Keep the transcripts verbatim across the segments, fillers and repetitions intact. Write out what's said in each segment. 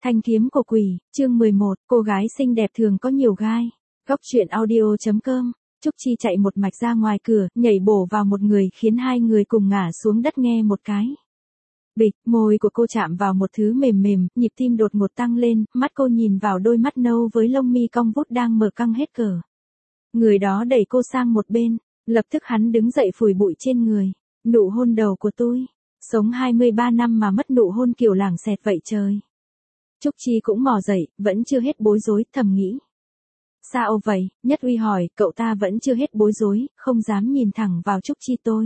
Thanh kiếm của quỷ, chương mười một, cô gái xinh đẹp thường có nhiều gai. Góc truyện audio.com, Trúc Chi chạy một mạch ra ngoài cửa, nhảy bổ vào một người khiến hai người cùng ngã xuống đất nghe một cái. Bịch, môi của cô chạm vào một thứ mềm mềm, nhịp tim đột ngột tăng lên, mắt cô nhìn vào đôi mắt nâu với lông mi cong vút đang mở căng hết cỡ. Người đó đẩy cô sang một bên, lập tức hắn đứng dậy phủi bụi trên người. Nụ hôn đầu của tôi. Sống hai mươi ba năm mà mất nụ hôn kiểu lảng xẹt vậy trời. Trúc Chi cũng mò dậy, vẫn chưa hết bối rối, thầm nghĩ. Sao vậy? Nhất Uy hỏi, cậu ta vẫn chưa hết bối rối, không dám nhìn thẳng vào Trúc Chi tôi.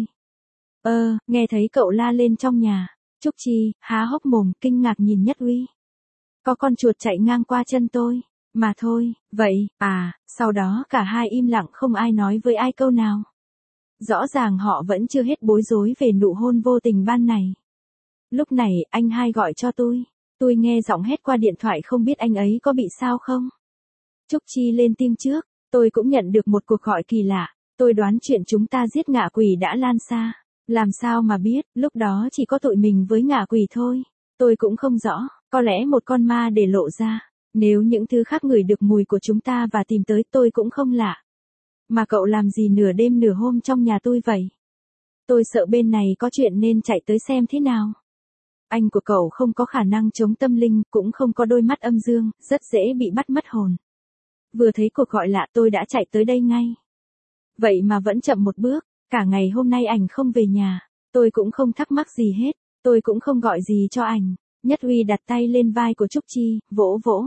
Ơ, nghe thấy cậu la lên trong nhà. Trúc Chi, há hốc mồm, kinh ngạc nhìn Nhất Uy. Có con chuột chạy ngang qua chân tôi, mà thôi, vậy, à, sau đó cả hai im lặng không ai nói với ai câu nào. Rõ ràng họ vẫn chưa hết bối rối về nụ hôn vô tình ban này. Lúc này, anh hai gọi cho tôi. Tôi nghe giọng hét qua điện thoại không biết anh ấy có bị sao không. Trúc Chi lên tim trước, tôi cũng nhận được một cuộc gọi kỳ lạ. Tôi đoán chuyện chúng ta giết ngạ quỷ đã lan xa. Làm sao mà biết, lúc đó chỉ có tụi mình với ngạ quỷ thôi. Tôi cũng không rõ, có lẽ một con ma để lộ ra. Nếu những thứ khác ngửi được mùi của chúng ta và tìm tới tôi cũng không lạ. Mà cậu làm gì nửa đêm nửa hôm trong nhà tôi vậy? Tôi sợ bên này có chuyện nên chạy tới xem thế nào. Anh của cậu không có khả năng chống tâm linh, cũng không có đôi mắt âm dương, rất dễ bị bắt mất hồn. Vừa thấy cuộc gọi lạ tôi đã chạy tới đây ngay. Vậy mà vẫn chậm một bước, cả ngày hôm nay ảnh không về nhà, tôi cũng không thắc mắc gì hết, tôi cũng không gọi gì cho ảnh. Nhất Uy đặt tay lên vai của Trúc Chi, vỗ vỗ.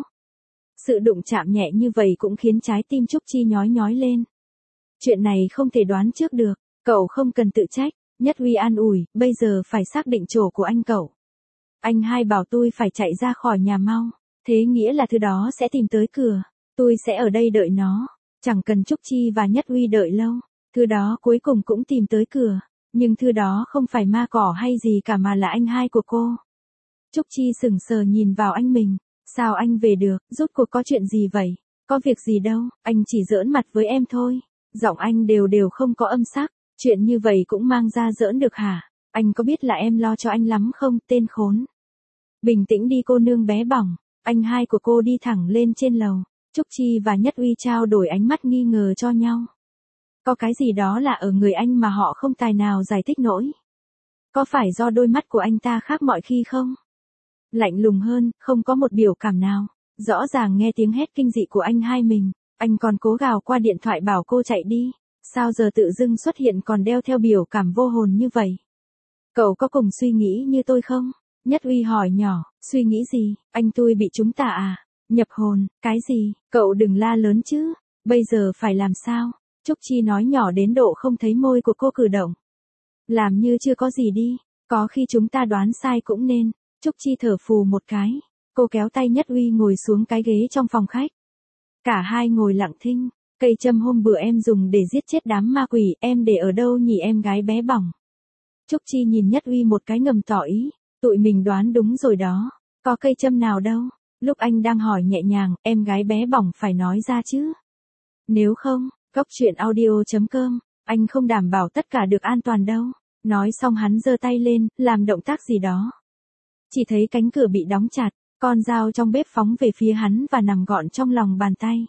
Sự đụng chạm nhẹ như vậy cũng khiến trái tim Trúc Chi nhói nhói lên. Chuyện này không thể đoán trước được, cậu không cần tự trách. Nhất Uy an ủi, bây giờ phải xác định chỗ của anh cậu. Anh hai bảo tôi phải chạy ra khỏi nhà mau, thế nghĩa là thứ đó sẽ tìm tới cửa, tôi sẽ ở đây đợi nó, chẳng cần Trúc Chi và Nhất Uy đợi lâu, thứ đó cuối cùng cũng tìm tới cửa, nhưng thứ đó không phải ma cỏ hay gì cả mà là anh hai của cô. Trúc Chi sững sờ nhìn vào anh mình, sao anh về được, rốt cuộc có chuyện gì vậy, có việc gì đâu, anh chỉ giỡn mặt với em thôi, giọng anh đều đều không có âm sắc, chuyện như vậy cũng mang ra giỡn được hả? Anh có biết là em lo cho anh lắm không, tên khốn? Bình tĩnh đi cô nương bé bỏng, anh hai của cô đi thẳng lên trên lầu. Trúc Chi và Nhất Uy trao đổi ánh mắt nghi ngờ cho nhau. Có cái gì đó là ở người anh mà họ không tài nào giải thích nổi. Có phải do đôi mắt của anh ta khác mọi khi không? Lạnh lùng hơn, không có một biểu cảm nào. Rõ ràng nghe tiếng hét kinh dị của anh hai mình, anh còn cố gào qua điện thoại bảo cô chạy đi. Sao giờ tự dưng xuất hiện còn đeo theo biểu cảm vô hồn như vậy? Cậu có cùng suy nghĩ như tôi không? Nhất Uy hỏi nhỏ, suy nghĩ gì, anh tôi bị trúng tà à? Nhập hồn, cái gì, cậu đừng la lớn chứ, bây giờ phải làm sao? Trúc Chi nói nhỏ đến độ không thấy môi của cô cử động. Làm như chưa có gì đi, có khi chúng ta đoán sai cũng nên. Trúc Chi thở phù một cái, cô kéo tay Nhất Uy ngồi xuống cái ghế trong phòng khách. Cả hai ngồi lặng thinh, cây châm hôm bữa em dùng để giết chết đám ma quỷ, em để ở đâu nhỉ em gái bé bỏng? Trúc Chi nhìn Nhất Uy một cái ngầm tỏ ý. Tụi mình đoán đúng rồi đó, có cây châm nào đâu. Lúc anh đang hỏi nhẹ nhàng, em gái bé bỏng phải nói ra chứ. Nếu không, góc truyện audio.com, anh không đảm bảo tất cả được an toàn đâu. Nói xong hắn giơ tay lên, làm động tác gì đó. Chỉ thấy cánh cửa bị đóng chặt, con dao trong bếp phóng về phía hắn và nằm gọn trong lòng bàn tay.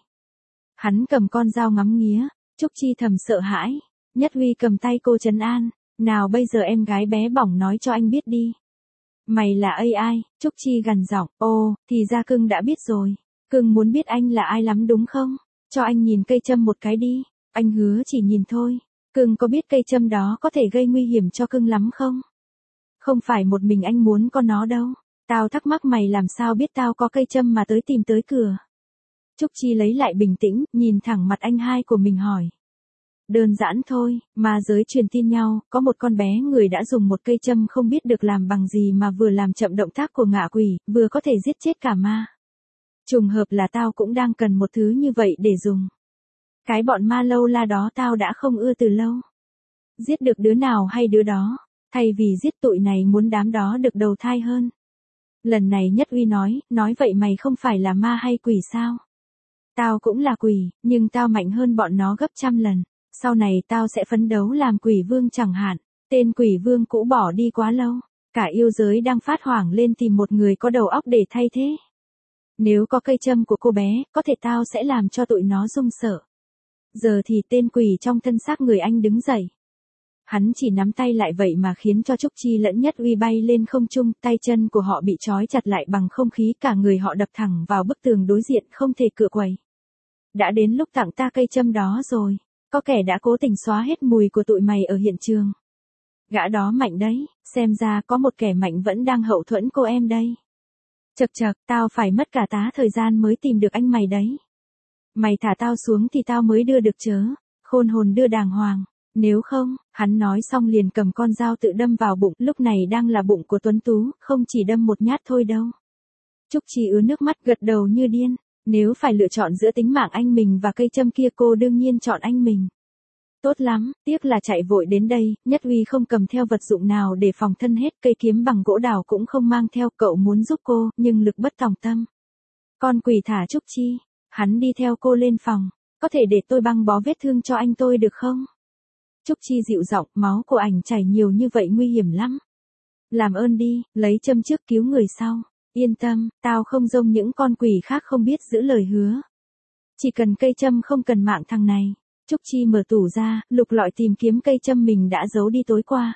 Hắn cầm con dao ngắm nghía, Trúc Chi thầm sợ hãi. Nhất Uy cầm tay cô trấn an, nào bây giờ em gái bé bỏng nói cho anh biết đi. Mày là a i, Trúc Chi gằn giọng, ồ, thì ra cưng đã biết rồi. Cưng muốn biết anh là ai lắm đúng không? Cho anh nhìn cây châm một cái đi. Anh hứa chỉ nhìn thôi. Cưng có biết cây châm đó có thể gây nguy hiểm cho cưng lắm không? Không phải một mình anh muốn có nó đâu. Tao thắc mắc mày làm sao biết tao có cây châm mà tới tìm tới cửa. Trúc Chi lấy lại bình tĩnh, nhìn thẳng mặt anh hai của mình hỏi. Đơn giản thôi, ma giới truyền tin nhau, có một con bé người đã dùng một cây châm không biết được làm bằng gì mà vừa làm chậm động tác của ngạ quỷ, vừa có thể giết chết cả ma. Trùng hợp là tao cũng đang cần một thứ như vậy để dùng. Cái bọn ma lâu la đó tao đã không ưa từ lâu. Giết được đứa nào hay đứa đó, thay vì giết tụi này muốn đám đó được đầu thai hơn. Lần này Nhất Uy nói, nói vậy mày không phải là ma hay quỷ sao? Tao cũng là quỷ, nhưng tao mạnh hơn bọn nó gấp trăm lần. Sau này tao sẽ phấn đấu làm quỷ vương chẳng hạn. Tên quỷ vương cũ bỏ đi quá lâu. Cả yêu giới đang phát hoảng lên tìm một người có đầu óc để thay thế. Nếu có cây châm của cô bé, có thể tao sẽ làm cho tụi nó run sợ. Giờ thì tên quỷ trong thân xác người anh đứng dậy. Hắn chỉ nắm tay lại vậy mà khiến cho Trúc Chi lẫn Nhất Uy bay lên không trung, tay chân của họ bị trói chặt lại bằng không khí, cả người họ đập thẳng vào bức tường đối diện không thể cựa quậy. Đã đến lúc tặng ta cây châm đó rồi, có kẻ đã cố tình xóa hết mùi của tụi mày ở hiện trường. Gã đó mạnh đấy, xem ra có một kẻ mạnh vẫn đang hậu thuẫn cô em đây. Chật chật, tao phải mất cả tá thời gian mới tìm được anh mày đấy. Mày thả tao xuống thì tao mới đưa được chớ, khôn hồn đưa đàng hoàng. Nếu không, hắn nói xong liền cầm con dao tự đâm vào bụng, lúc này đang là bụng của Tuấn Tú, không chỉ đâm một nhát thôi đâu. Trúc Chi ứa nước mắt gật đầu như điên, nếu phải lựa chọn giữa tính mạng anh mình và cây châm kia cô đương nhiên chọn anh mình. Tốt lắm, tiếc là chạy vội đến đây, Nhất Uy không cầm theo vật dụng nào để phòng thân hết, cây kiếm bằng gỗ đào cũng không mang theo, cậu muốn giúp cô, nhưng lực bất tòng tâm. Con quỷ thả Trúc Chi, hắn đi theo cô lên phòng, có thể để tôi băng bó vết thương cho anh tôi được không? Trúc Chi dịu giọng, máu của ảnh chảy nhiều như vậy nguy hiểm lắm. Làm ơn đi, lấy châm trước cứu người sau. Yên tâm, tao không giống những con quỷ khác không biết giữ lời hứa. Chỉ cần cây châm không cần mạng thằng này. Trúc Chi mở tủ ra, lục lọi tìm kiếm cây châm mình đã giấu đi tối qua.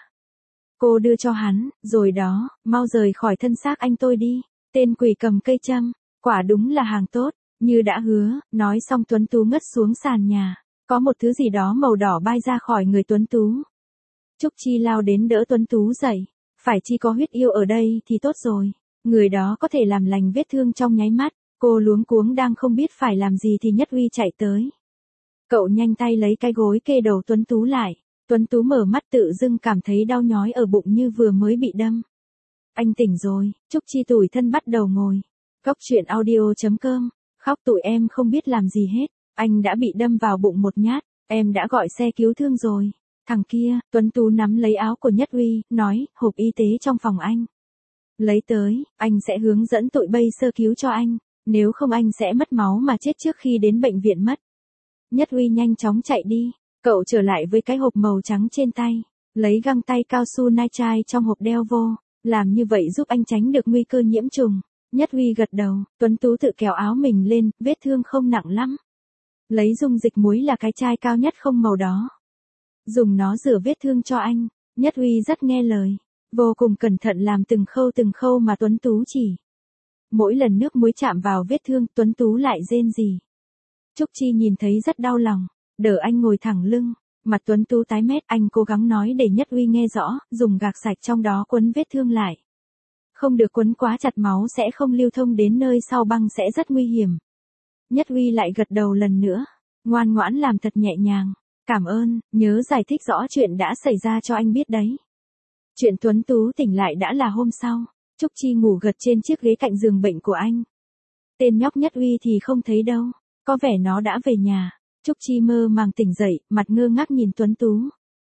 Cô đưa cho hắn, rồi đó, mau rời khỏi thân xác anh tôi đi. Tên quỷ cầm cây châm, quả đúng là hàng tốt, như đã hứa, nói xong Tuấn Tú ngất xuống sàn nhà. Có một thứ gì đó màu đỏ bay ra khỏi người Tuấn Tú. Trúc Chi lao đến đỡ Tuấn Tú dậy. Phải chi có huyết yêu ở đây thì tốt rồi. Người đó có thể làm lành vết thương trong nháy mắt. Cô luống cuống đang không biết phải làm gì thì Nhất Uy chạy tới. Cậu nhanh tay lấy cái gối kê đầu Tuấn Tú lại. Tuấn Tú mở mắt tự dưng cảm thấy đau nhói ở bụng như vừa mới bị đâm. Anh tỉnh rồi, Trúc Chi tủi thân bắt đầu ngồi. Góc truyện audio chấm com. Khóc tụi em không biết làm gì hết. Anh đã bị đâm vào bụng một nhát, em đã gọi xe cứu thương rồi. Thằng kia, Tuấn Tú nắm lấy áo của Nhất Uy, nói, hộp y tế trong phòng anh. Lấy tới, anh sẽ hướng dẫn tụi bay sơ cứu cho anh, nếu không anh sẽ mất máu mà chết trước khi đến bệnh viện mất. Nhất Uy nhanh chóng chạy đi, cậu trở lại với cái hộp màu trắng trên tay, lấy găng tay cao su nitrile trong hộp đeo vô, làm như vậy giúp anh tránh được nguy cơ nhiễm trùng. Nhất Uy gật đầu, Tuấn Tú tự kéo áo mình lên, vết thương không nặng lắm. Lấy dung dịch muối là cái chai cao nhất không màu đó. Dùng nó rửa vết thương cho anh. Nhất Uy rất nghe lời. Vô cùng cẩn thận làm từng khâu từng khâu mà Tuấn Tú chỉ. Mỗi lần nước muối chạm vào vết thương Tuấn Tú lại rên rỉ. Trúc Chi nhìn thấy rất đau lòng. Đỡ anh ngồi thẳng lưng. Mặt Tuấn Tú tái mét, anh cố gắng nói để Nhất Uy nghe rõ. Dùng gạc sạch trong đó quấn vết thương lại. Không được quấn quá chặt, máu sẽ không lưu thông đến nơi sau băng sẽ rất nguy hiểm. Nhất Uy lại gật đầu lần nữa, ngoan ngoãn làm thật nhẹ nhàng. Cảm ơn, nhớ giải thích rõ chuyện đã xảy ra cho anh biết đấy. Chuyện Tuấn Tú tỉnh lại đã là hôm sau. Trúc Chi ngủ gật trên chiếc ghế cạnh giường bệnh của anh. Tên nhóc Nhất Uy thì không thấy đâu, có vẻ nó đã về nhà. Trúc Chi mơ màng tỉnh dậy, mặt ngơ ngác nhìn Tuấn Tú.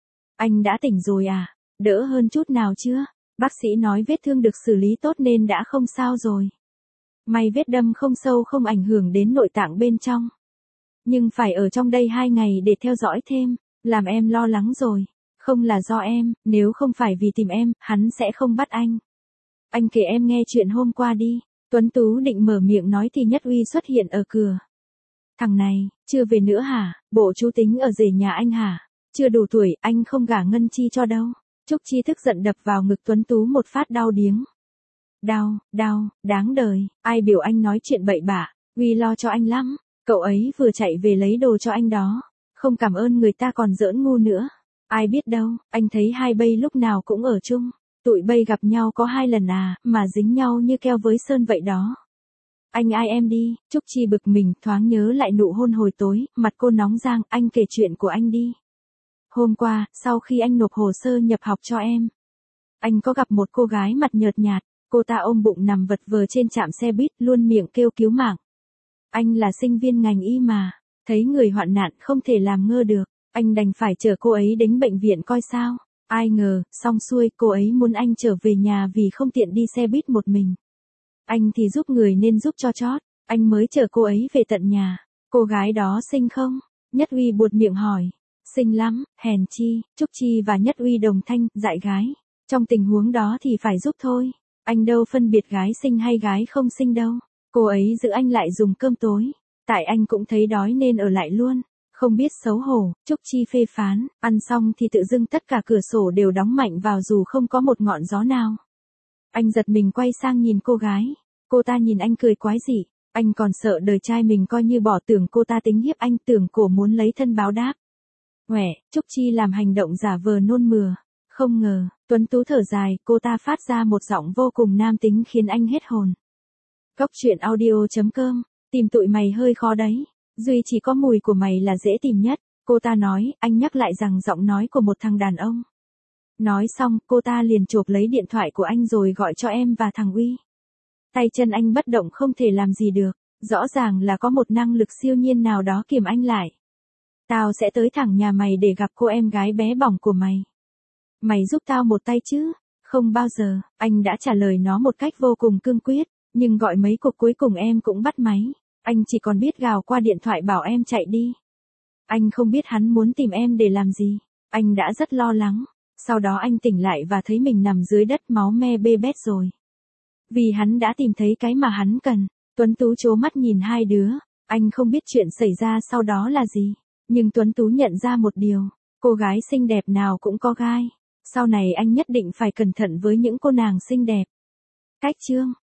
Anh đã tỉnh rồi à? Đỡ hơn chút nào chưa? Bác sĩ nói vết thương được xử lý tốt nên đã không sao rồi. May vết đâm không sâu không ảnh hưởng đến nội tạng bên trong. Nhưng phải ở trong đây hai ngày để theo dõi thêm, làm em lo lắng rồi. Không là do em, nếu không phải vì tìm em, hắn sẽ không bắt anh. Anh kể em nghe chuyện hôm qua đi. Tuấn Tú định mở miệng nói thì Nhất Uy xuất hiện ở cửa. Thằng này, chưa về nữa hả? Bộ chú tính ở rể nhà anh hả? Chưa đủ tuổi, anh không gả Ngân Chi cho đâu. Trúc Chi tức giận đập vào ngực Tuấn Tú một phát đau điếng. Đau, đau, đáng đời, ai biểu anh nói chuyện bậy bạ, Uy lo cho anh lắm, cậu ấy vừa chạy về lấy đồ cho anh đó, không cảm ơn người ta còn giỡn ngu nữa. Ai biết đâu, anh thấy hai bay lúc nào cũng ở chung, tụi bay gặp nhau có hai lần à, mà dính nhau như keo với sơn vậy đó. Anh ai em đi, Trúc Chi bực mình, thoáng nhớ lại nụ hôn hồi tối, mặt cô nóng rang, anh kể chuyện của anh đi. Hôm qua, sau khi anh nộp hồ sơ nhập học cho em, anh có gặp một cô gái mặt nhợt nhạt, cô ta ôm bụng nằm vật vờ trên trạm xe buýt, luôn miệng kêu cứu mạng. Anh là sinh viên ngành y mà, thấy người hoạn nạn không thể làm ngơ được, anh đành phải chở cô ấy đến bệnh viện coi sao. Ai ngờ, xong xuôi, cô ấy muốn anh trở về nhà vì không tiện đi xe buýt một mình. Anh thì giúp người nên giúp cho chót, anh mới chở cô ấy về tận nhà. Cô gái đó xinh không? Nhất Uy buột miệng hỏi. Xinh lắm, hèn chi. Trúc Chi và Nhất Uy đồng thanh, dại gái. Trong tình huống đó thì phải giúp thôi. Anh đâu phân biệt gái xinh hay gái không xinh đâu. Cô ấy giữ anh lại dùng cơm tối. Tại anh cũng thấy đói nên ở lại luôn. Không biết xấu hổ, Trúc Chi phê phán, ăn xong thì tự dưng tất cả cửa sổ đều đóng mạnh vào dù không có một ngọn gió nào. Anh giật mình quay sang nhìn cô gái. Cô ta nhìn anh cười quái dị. Anh còn sợ đời trai mình coi như bỏ, tưởng cô ta tính hiếp anh, tưởng cổ muốn lấy thân báo đáp. Ngoẻ, Trúc Chi làm hành động giả vờ nôn mửa. Không ngờ, Tuấn Tú thở dài, cô ta phát ra một giọng vô cùng nam tính khiến anh hết hồn. Góc truyện audio chấm com, tìm tụi mày hơi khó đấy. Duy chỉ có mùi của mày là dễ tìm nhất. Cô ta nói, anh nhắc lại rằng giọng nói của một thằng đàn ông. Nói xong, cô ta liền chộp lấy điện thoại của anh rồi gọi cho em và thằng Uy. Tay chân anh bất động không thể làm gì được. Rõ ràng là có một năng lực siêu nhiên nào đó kiềm anh lại. Tao sẽ tới thẳng nhà mày để gặp cô em gái bé bỏng của mày. Mày giúp tao một tay chứ? Không bao giờ, anh đã trả lời nó một cách vô cùng cương quyết. Nhưng gọi mấy cuộc cuối cùng em cũng bắt máy. Anh chỉ còn biết gào qua điện thoại bảo em chạy đi. Anh không biết hắn muốn tìm em để làm gì. Anh đã rất lo lắng. Sau đó anh tỉnh lại và thấy mình nằm dưới đất máu me bê bết rồi. Vì hắn đã tìm thấy cái mà hắn cần. Tuấn Tú trố mắt nhìn hai đứa. Anh không biết chuyện xảy ra sau đó là gì. Nhưng Tuấn Tú nhận ra một điều. Cô gái xinh đẹp nào cũng có gai. Sau này anh nhất định phải cẩn thận với những cô nàng xinh đẹp. Cách chương